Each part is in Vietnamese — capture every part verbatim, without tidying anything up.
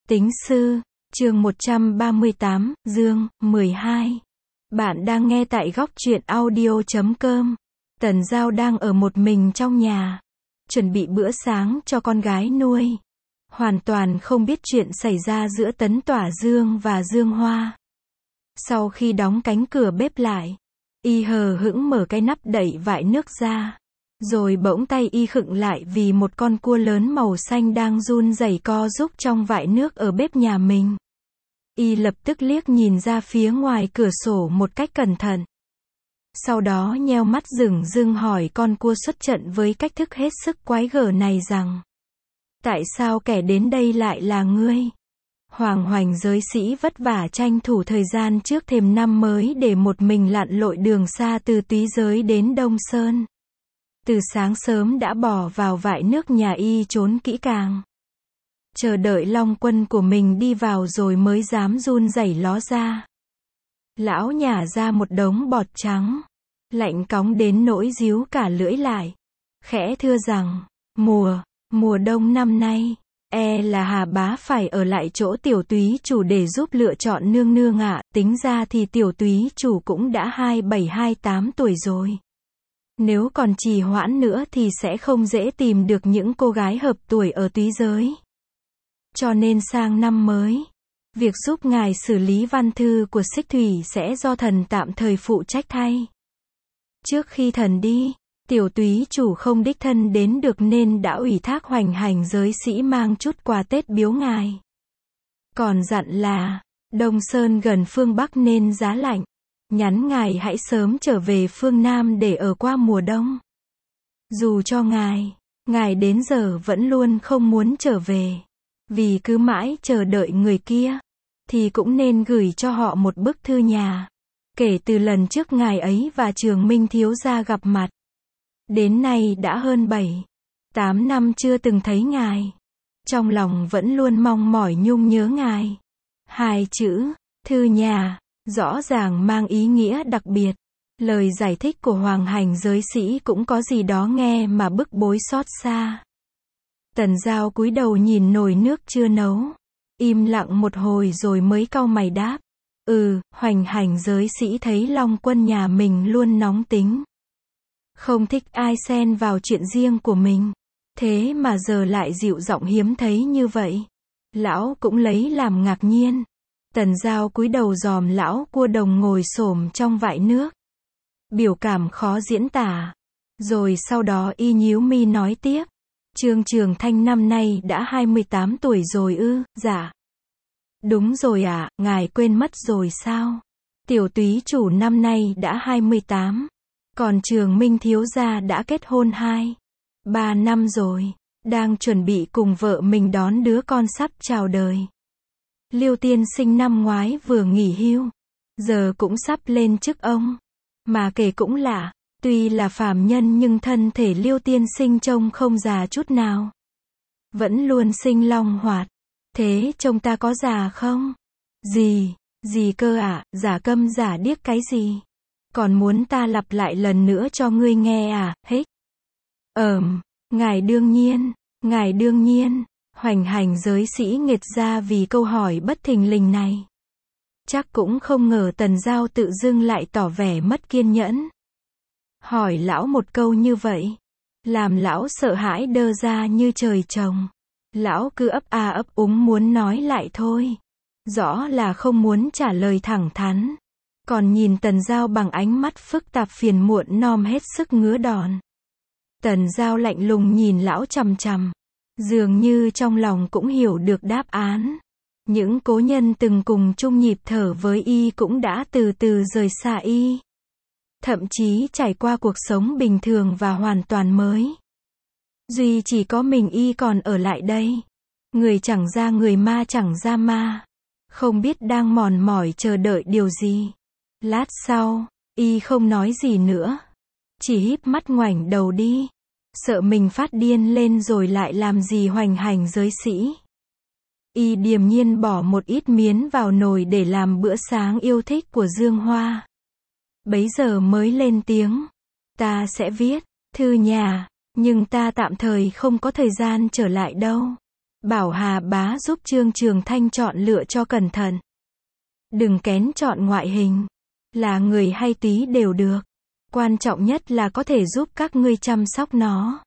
Tính sư, chương một trăm ba mươi tám, Dương, mười hai. Bạn đang nghe tại góc truyện audio chấm com. Tần Giao đang ở một mình trong nhà, chuẩn bị bữa sáng cho con gái nuôi. Hoàn toàn không biết chuyện xảy ra giữa Tấn Tỏa Dương và Dương Hoa. Sau khi đóng cánh cửa bếp lại, y hờ hững mở cái nắp đậy vại nước ra. Rồi bỗng tay y khựng lại vì một con cua lớn màu xanh đang run rẩy co rúc trong vại nước ở bếp nhà mình. Y lập tức liếc nhìn ra phía ngoài cửa sổ một cách cẩn thận. Sau đó nheo mắt dửng dưng hỏi con cua xuất trận với cách thức hết sức quái gở này rằng: tại sao kẻ đến đây lại là ngươi? Hoàng Hoành giới sĩ vất vả tranh thủ thời gian trước thềm năm mới để một mình lặn lội đường xa từ Túy Giới đến Đông Sơn. Từ sáng sớm đã bỏ vào vại nước nhà y trốn kỹ càng. Chờ đợi Long Quân của mình đi vào rồi mới dám run rẩy ló ra. Lão nhả ra một đống bọt trắng, lạnh cóng đến nỗi díu cả lưỡi lại. Khẽ thưa rằng, mùa, mùa đông năm nay, e là Hà Bá phải ở lại chỗ tiểu túy chủ để giúp lựa chọn nương nương ạ. Tính ra thì tiểu túy chủ cũng đã hai bảy hai tám tuổi rồi. Nếu còn trì hoãn nữa thì sẽ không dễ tìm được những cô gái hợp tuổi ở Túy Giới. Cho nên sang năm mới, việc giúp ngài xử lý văn thư của Xích Thủy sẽ do thần tạm thời phụ trách thay. Trước khi thần đi, tiểu túy chủ không đích thân đến được nên đã ủy thác Hoành Hành giới sĩ mang chút quà Tết biếu ngài. Còn dặn là, Đông Sơn gần phương Bắc nên giá lạnh, nhắn ngài hãy sớm trở về phương Nam để ở qua mùa đông. Dù cho ngài, ngài đến giờ vẫn luôn không muốn trở về, vì cứ mãi chờ đợi người kia, thì cũng nên gửi cho họ một bức thư nhà. Kể từ lần trước ngài ấy và Trường Minh thiếu gia gặp mặt, đến nay đã hơn bảy, tám năm chưa từng thấy ngài. Trong lòng vẫn luôn mong mỏi nhung nhớ ngài. Hai chữ, thư nhà, rõ ràng mang ý nghĩa đặc biệt. Lời giải thích của Hoàng Hành giới sĩ cũng có gì đó nghe mà bức bối xót xa. Tần Giao cúi đầu nhìn nồi nước chưa nấu, im lặng một hồi rồi mới cau mày đáp: Ừ, Hoành Hành giới sĩ thấy Long Quân nhà mình luôn nóng tính, không thích ai xen vào chuyện riêng của mình, thế mà giờ lại dịu giọng hiếm thấy như vậy. Lão cũng lấy làm ngạc nhiên. Tần Giao cúi đầu dòm lão cua đồng ngồi xổm trong vại nước, biểu cảm khó diễn tả. Rồi sau đó y nhíu mi nói tiếp: Trương Trường Thanh năm nay đã hai mươi tám tuổi rồi ư? Dạ. Đúng rồi ạ, à, ngài quên mất rồi sao? Tiểu túy chủ năm nay đã hai mươi tám, còn Trường Minh thiếu gia đã kết hôn hai, ba năm rồi, đang chuẩn bị cùng vợ mình đón đứa con sắp chào đời. Liêu tiên sinh năm ngoái vừa nghỉ hưu, giờ cũng sắp lên chức ông. Mà kể cũng lạ, tuy là phàm nhân nhưng thân thể Liêu tiên sinh trông không già chút nào, vẫn luôn sinh long hoạt. Thế trông ta có già không? Gì, gì cơ ạ, à? Giả câm giả điếc cái gì? Còn muốn ta lặp lại lần nữa cho ngươi nghe à? Hết. Ờm, ngài đương nhiên, ngài đương nhiên. Hoành Hành giới sĩ nghệt ra vì câu hỏi bất thình lình này. Chắc cũng không ngờ Tần Giao tự dưng lại tỏ vẻ mất kiên nhẫn. Hỏi lão một câu như vậy, làm lão sợ hãi đơ ra như trời trồng. Lão cứ ấp a ấp úng muốn nói lại thôi. Rõ là không muốn trả lời thẳng thắn. Còn nhìn Tần Giao bằng ánh mắt phức tạp phiền muộn nom hết sức ngứa đòn. Tần Giao lạnh lùng nhìn lão chằm chằm. Dường như trong lòng cũng hiểu được đáp án. Những cố nhân từng cùng chung nhịp thở với y cũng đã từ từ rời xa y. Thậm chí trải qua cuộc sống bình thường và hoàn toàn mới. Duy chỉ có mình y còn ở lại đây. Người chẳng ra người ma chẳng ra ma. Không biết đang mòn mỏi chờ đợi điều gì. Lát sau, y không nói gì nữa. Chỉ híp mắt ngoảnh đầu đi. Sợ mình phát điên lên rồi lại làm gì Hoành Hành giới sĩ. Y điềm nhiên bỏ một ít miến vào nồi để làm bữa sáng yêu thích của Dương Hoa. Bấy giờ mới lên tiếng: Ta sẽ viết thư nhà, nhưng ta tạm thời không có thời gian trở lại đâu. Bảo Hà bá giúp Trương Trường Thanh chọn lựa cho cẩn thận. Đừng kén chọn ngoại hình. Là người hay tí đều được. Quan trọng nhất là có thể giúp các ngươi chăm sóc nó.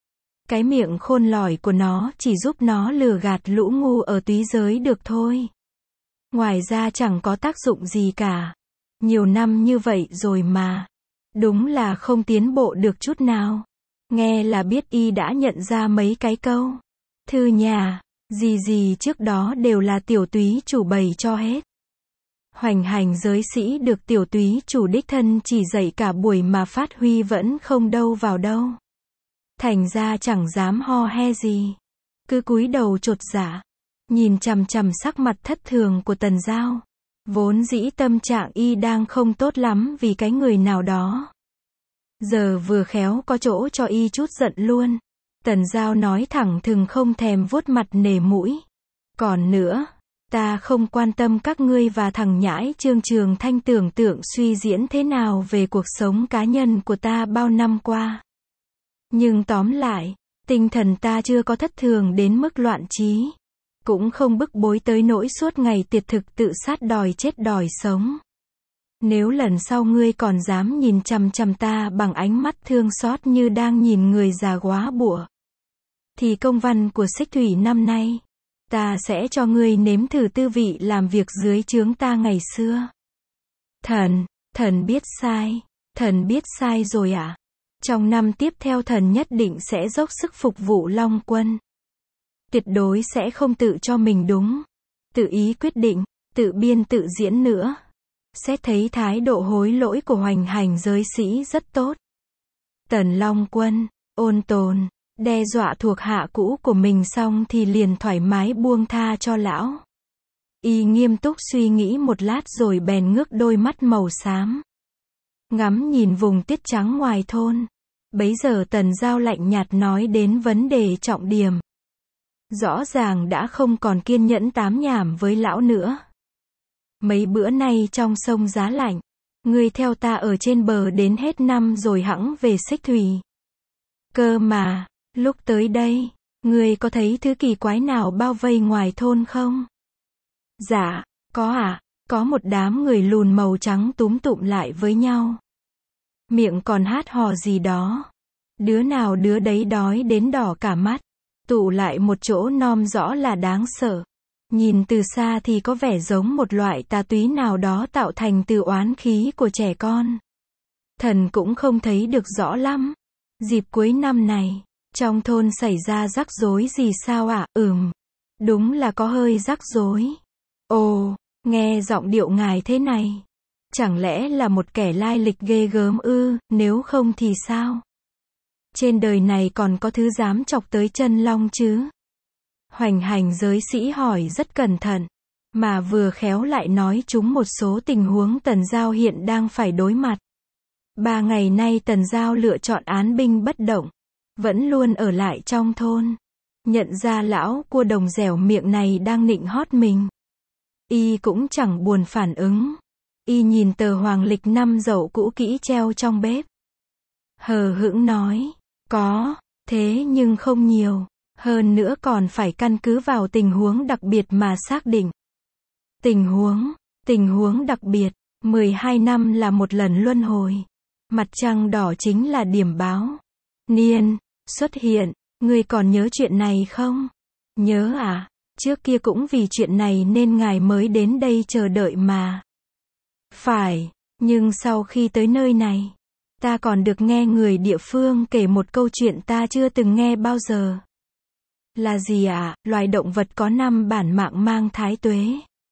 Cái miệng khôn lỏi của nó chỉ giúp nó lừa gạt lũ ngu ở túy giới được thôi. Ngoài ra chẳng có tác dụng gì cả. Nhiều năm như vậy rồi mà. Đúng là không tiến bộ được chút nào. Nghe là biết y đã nhận ra mấy cái câu. Thư nhà, gì gì trước đó đều là tiểu túy chủ bày cho hết. Hoành hành giới sĩ được tiểu túy chủ đích thân chỉ dạy cả buổi mà phát huy vẫn không đâu vào đâu. Thành ra chẳng dám ho he gì. Cứ cúi đầu chột dạ. Nhìn chằm chằm sắc mặt thất thường của Tần Giao. Vốn dĩ tâm trạng y đang không tốt lắm vì cái người nào đó. Giờ vừa khéo có chỗ cho y chút giận luôn. Tần Giao nói thẳng thừng không thèm vuốt mặt nể mũi. Còn nữa, ta không quan tâm các ngươi và thằng nhãi Trương Trường Thanh tưởng tượng suy diễn thế nào về cuộc sống cá nhân của ta bao năm qua. Nhưng tóm lại, tinh thần ta chưa có thất thường đến mức loạn trí. Cũng không bức bối tới nỗi suốt ngày tiệt thực tự sát đòi chết đòi sống. Nếu lần sau ngươi còn dám nhìn chằm chằm ta bằng ánh mắt thương xót như đang nhìn người già góa bụa, thì công văn của Xích Thủy năm nay, ta sẽ cho ngươi nếm thử tư vị làm việc dưới trướng ta ngày xưa. Thần, thần biết sai, thần biết sai rồi ạ. À? Trong năm tiếp theo thần nhất định sẽ dốc sức phục vụ Long Quân. Tuyệt đối sẽ không tự cho mình đúng, tự ý quyết định, tự biên tự diễn nữa. Xét thấy thái độ hối lỗi của hoành hành giới sĩ rất tốt. Tần Long Quân, ôn tồn, đe dọa thuộc hạ cũ của mình xong thì liền thoải mái buông tha cho lão. Y nghiêm túc suy nghĩ một lát rồi bèn ngước đôi mắt màu xám. Ngắm nhìn vùng tiết trắng ngoài thôn. Bấy giờ Tần Giao lạnh nhạt nói đến vấn đề trọng điểm. Rõ ràng đã không còn kiên nhẫn tám nhảm với lão nữa. Mấy bữa nay trong sông giá lạnh, ngươi theo ta ở trên bờ đến hết năm rồi hẵng về Xích Thủy. Cơ mà, lúc tới đây, ngươi có thấy thứ kỳ quái nào bao vây ngoài thôn không? Dạ, có ạ, à, có một đám người lùn màu trắng túm tụm lại với nhau. Miệng còn hát hò gì đó. Đứa nào đứa đấy đói đến đỏ cả mắt. Tụ lại một chỗ nom rõ là đáng sợ. Nhìn từ xa thì có vẻ giống một loại tà túy nào đó tạo thành từ oán khí của trẻ con. Thần cũng không thấy được rõ lắm. Dịp cuối năm này, trong thôn xảy ra rắc rối gì sao ạ? À? Ừm, đúng là có hơi rắc rối. Ồ, nghe giọng điệu ngài thế này. Chẳng lẽ là một kẻ lai lịch ghê gớm ư, nếu không thì sao? Trên đời này còn có thứ dám chọc tới chân long chứ? Hoành hành giới sĩ hỏi rất cẩn thận, mà vừa khéo lại nói chúng một số tình huống Tần Giao hiện đang phải đối mặt. Ba ngày nay Tần Giao lựa chọn án binh bất động, vẫn luôn ở lại trong thôn. Nhận ra lão cua đồng dẻo miệng này đang nịnh hót mình. Y cũng chẳng buồn phản ứng. Y nhìn tờ hoàng lịch năm Dậu cũ kỹ treo trong bếp. Hờ hững nói, có, thế nhưng không nhiều. Hơn nữa còn phải căn cứ vào tình huống đặc biệt mà xác định. Tình huống, tình huống đặc biệt, mười hai năm là một lần luân hồi. Mặt trăng đỏ chính là điểm báo. Niên, xuất hiện, ngươi còn nhớ chuyện này không? Nhớ à, trước kia cũng vì chuyện này nên ngài mới đến đây chờ đợi mà. Phải, nhưng sau khi tới nơi này, ta còn được nghe người địa phương kể một câu chuyện ta chưa từng nghe bao giờ. Là gì ạ? À? Loài động vật có năm bản mạng mang thái tuế.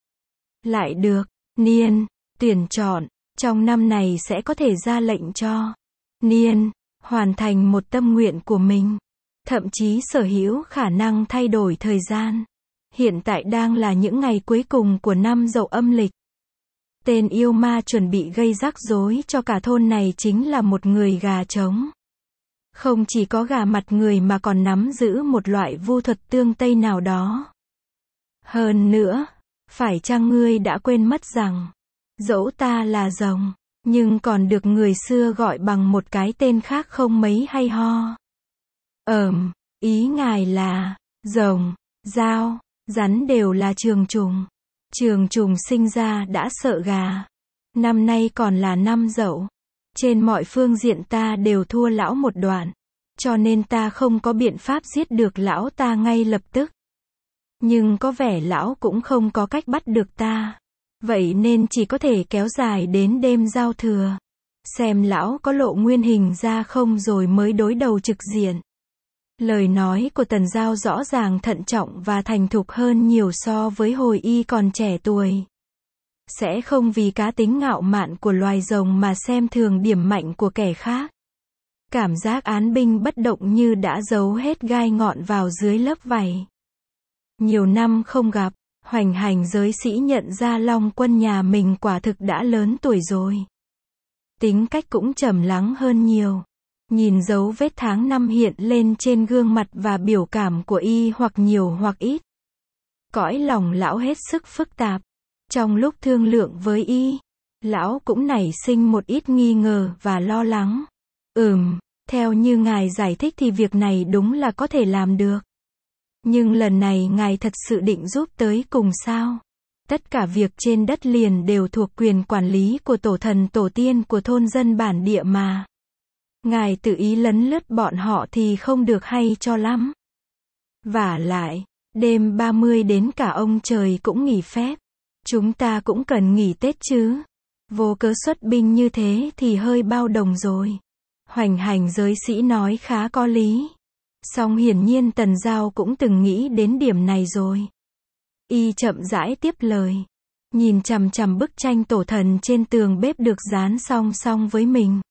Lại được, Niên, tuyển chọn, trong năm này sẽ có thể ra lệnh cho Niên, hoàn thành một tâm nguyện của mình. Thậm chí sở hữu khả năng thay đổi thời gian. Hiện tại đang là những ngày cuối cùng của năm Dậu âm lịch. Tên yêu ma chuẩn bị gây rắc rối cho cả thôn này chính là một người gà trống. Không chỉ có gà mặt người mà còn nắm giữ một loại vu thuật tương Tây nào đó. Hơn nữa, phải chăng ngươi đã quên mất rằng, dẫu ta là rồng, nhưng còn được người xưa gọi bằng một cái tên khác không mấy hay ho. Ờm, ý ngài là, rồng, dao, rắn đều là trường trùng. Trường trùng sinh ra đã sợ gà. Năm nay còn là năm Dậu. Trên mọi phương diện ta đều thua lão một đoạn. Cho nên ta không có biện pháp giết được lão ta ngay lập tức. Nhưng có vẻ lão cũng không có cách bắt được ta. Vậy nên chỉ có thể kéo dài đến đêm giao thừa. Xem lão có lộ nguyên hình ra không rồi mới đối đầu trực diện. Lời nói của Tần Giao rõ ràng thận trọng và thành thục hơn nhiều so với hồi y còn trẻ tuổi. Sẽ không vì cá tính ngạo mạn của loài rồng mà xem thường điểm mạnh của kẻ khác. Cảm giác án binh bất động như đã giấu hết gai ngọn vào dưới lớp vảy. Nhiều năm không gặp, Hoành Hành giới sĩ nhận ra Long Quân nhà mình quả thực đã lớn tuổi rồi. Tính cách cũng trầm lắng hơn nhiều. Nhìn dấu vết tháng năm hiện lên trên gương mặt và biểu cảm của y hoặc nhiều hoặc ít. Cõi lòng lão hết sức phức tạp. Trong lúc thương lượng với y, lão cũng nảy sinh một ít nghi ngờ và lo lắng. Ừm, theo như ngài giải thích thì việc này đúng là có thể làm được. Nhưng lần này ngài thật sự định giúp tới cùng sao? Tất cả việc trên đất liền đều thuộc quyền quản lý của tổ thần tổ tiên của thôn dân bản địa mà. Ngài tự ý lấn lướt bọn họ thì không được hay cho lắm. Vả lại, đêm ba mươi đến cả ông trời cũng nghỉ phép. Chúng ta cũng cần nghỉ Tết chứ. Vô cớ xuất binh như thế thì hơi bao đồng rồi. Hoành Hành giới sĩ nói khá có lý. Song hiển nhiên Tần Giao cũng từng nghĩ đến điểm này rồi. Y chậm rãi tiếp lời. Nhìn chằm chằm bức tranh tổ thần trên tường bếp được dán song song với mình.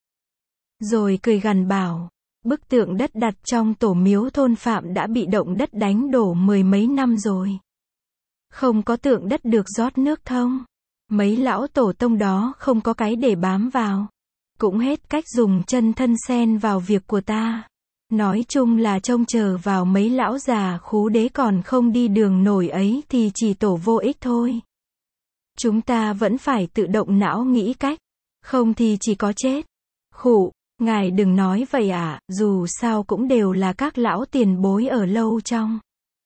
Rồi cười gằn bảo. Bức tượng đất đặt trong tổ miếu thôn Phạm đã bị động đất đánh đổ mười mấy năm rồi. Không có tượng đất được rót nước thông. Mấy lão tổ tông đó không có cái để bám vào. Cũng hết cách dùng chân thân xen vào việc của ta. Nói chung là trông chờ vào mấy lão già khú đế còn không đi đường nổi ấy thì chỉ tổ vô ích thôi. Chúng ta vẫn phải tự động não nghĩ cách. Không thì chỉ có chết. Khụ, ngài đừng nói vậy ạ, dù sao cũng đều là các lão tiền bối ở lâu trong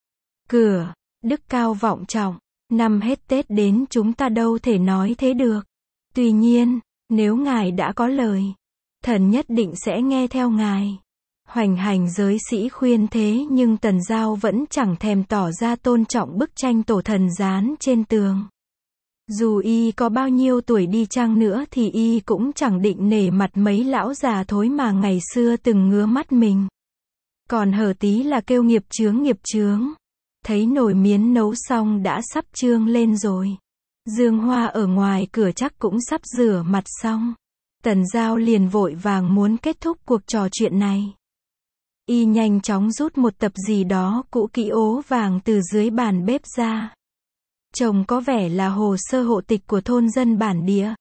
cửa. Đức cao vọng trọng, năm hết Tết đến chúng ta đâu thể nói thế được. Tuy nhiên, nếu ngài đã có lời, thần nhất định sẽ nghe theo ngài. Hoành Hành giới sĩ khuyên thế nhưng Tần Giao vẫn chẳng thèm tỏ ra tôn trọng bức tranh tổ thần dán trên tường. Dù y có bao nhiêu tuổi đi chăng nữa thì y cũng chẳng định nể mặt mấy lão già thối mà ngày xưa từng ngứa mắt mình. Còn hở tí là kêu nghiệp chướng nghiệp chướng. Thấy nồi miến nấu xong đã sắp trương lên rồi. Dương Hoa ở ngoài cửa chắc cũng sắp rửa mặt xong. Tần Giao liền vội vàng muốn kết thúc cuộc trò chuyện này. Y nhanh chóng rút một tập gì đó cũ kỹ ố vàng từ dưới bàn bếp ra. Trông có vẻ là hồ sơ hộ tịch của thôn dân bản địa.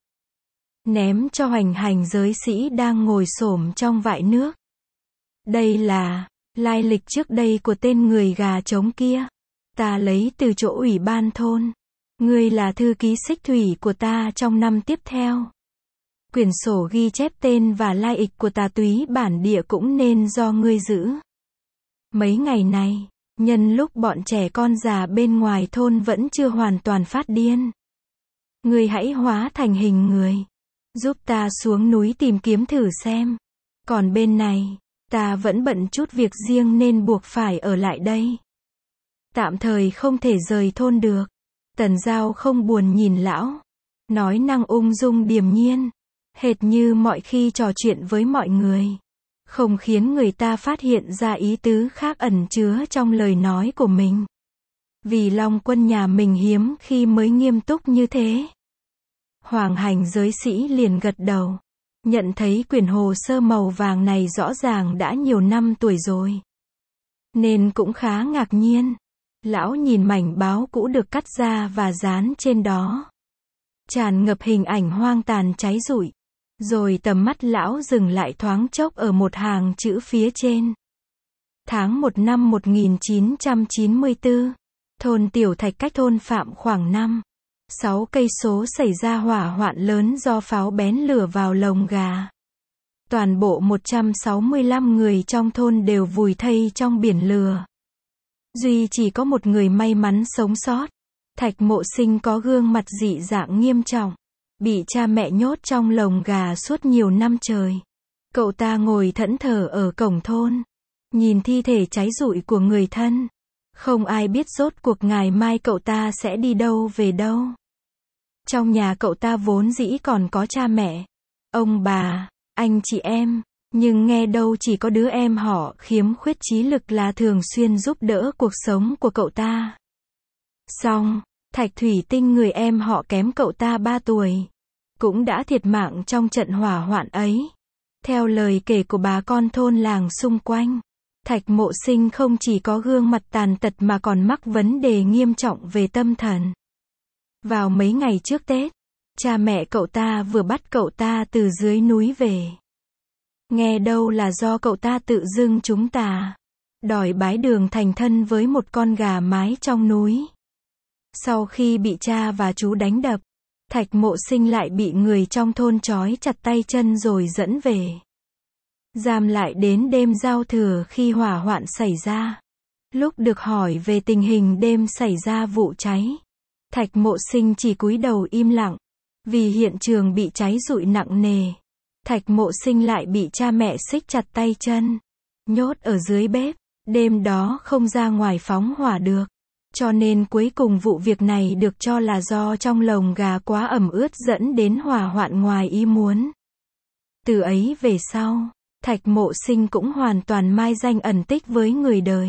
Ném cho Hoành Hành giới sĩ đang ngồi xổm trong vại nước. Đây là lai lịch trước đây của tên người gà trống kia. Ta lấy từ chỗ ủy ban thôn. Ngươi là thư ký xích thủy của ta trong năm tiếp theo. Quyển sổ ghi chép tên và lai lịch của tà túy bản địa cũng nên do ngươi giữ. Mấy ngày này, nhân lúc bọn trẻ con già bên ngoài thôn vẫn chưa hoàn toàn phát điên. Ngươi hãy hóa thành hình người. Giúp ta xuống núi tìm kiếm thử xem. Còn bên này, ta vẫn bận chút việc riêng nên buộc phải ở lại đây. Tạm thời không thể rời thôn được. Tần Giao không buồn nhìn lão. Nói năng ung dung điềm nhiên. Hệt như mọi khi trò chuyện với mọi người. Không khiến người ta phát hiện ra ý tứ khác ẩn chứa trong lời nói của mình. Vì Long Quân nhà mình hiếm khi mới nghiêm túc như thế. Hoành Hành giới sĩ liền gật đầu. Nhận thấy quyển hồ sơ màu vàng này rõ ràng đã nhiều năm tuổi rồi. Nên cũng khá ngạc nhiên. Lão nhìn mảnh báo cũ được cắt ra và dán trên đó. Tràn ngập hình ảnh hoang tàn cháy rụi. Rồi tầm mắt lão dừng lại thoáng chốc ở một hàng chữ phía trên. Tháng một năm một nghìn chín trăm chín mươi tư. Thôn Tiểu Thạch cách thôn Phạm khoảng năm, sáu cây số xảy ra hỏa hoạn lớn do pháo bén lửa vào lồng gà. Toàn bộ một trăm sáu mươi lăm người trong thôn đều vùi thây trong biển lửa. Duy chỉ có một người may mắn sống sót. Thạch Mộ Sinh có gương mặt dị dạng nghiêm trọng. Bị cha mẹ nhốt trong lồng gà suốt nhiều năm trời. Cậu ta ngồi thẫn thờ ở cổng thôn. Nhìn thi thể cháy rụi của người thân. Không ai biết rốt cuộc ngày mai cậu ta sẽ đi đâu về đâu. Trong nhà cậu ta vốn dĩ còn có cha mẹ, ông bà, anh chị em. Nhưng nghe đâu chỉ có đứa em họ khiếm khuyết trí lực là thường xuyên giúp đỡ cuộc sống của cậu ta. Xong, Thạch Thủy Tinh người em họ kém cậu ta ba tuổi. Cũng đã thiệt mạng trong trận hỏa hoạn ấy. Theo lời kể của bà con thôn làng xung quanh, Thạch Mộ Sinh không chỉ có gương mặt tàn tật mà còn mắc vấn đề nghiêm trọng về tâm thần. Vào mấy ngày trước Tết, cha mẹ cậu ta vừa bắt cậu ta từ dưới núi về. Nghe đâu là do cậu ta tự dưng trúng tà, đòi bái đường thành thân với một con gà mái trong núi. Sau khi bị cha và chú đánh đập, Thạch Mộ Sinh lại bị người trong thôn trói chặt tay chân rồi dẫn về. Giam lại đến đêm giao thừa khi hỏa hoạn xảy ra. Lúc được hỏi về tình hình đêm xảy ra vụ cháy, Thạch Mộ Sinh chỉ cúi đầu im lặng. Vì hiện trường bị cháy rụi nặng nề, Thạch Mộ Sinh lại bị cha mẹ xích chặt tay chân, nhốt ở dưới bếp, đêm đó không ra ngoài phóng hỏa được. Cho nên cuối cùng vụ việc này được cho là do trong lồng gà quá ẩm ướt dẫn đến hỏa hoạn ngoài ý muốn. Từ ấy về sau, Thạch Mộ Sinh cũng hoàn toàn mai danh ẩn tích với người đời.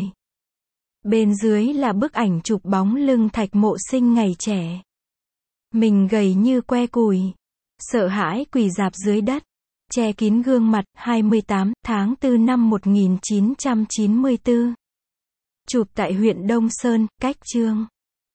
Bên dưới là bức ảnh chụp bóng lưng Thạch Mộ Sinh ngày trẻ. Mình gầy như que củi, sợ hãi quỳ rạp dưới đất, che kín gương mặt. Hai mươi tám tháng tư năm một nghìn chín trăm chín mươi tư. Chụp tại huyện Đông Sơn, cách Chương.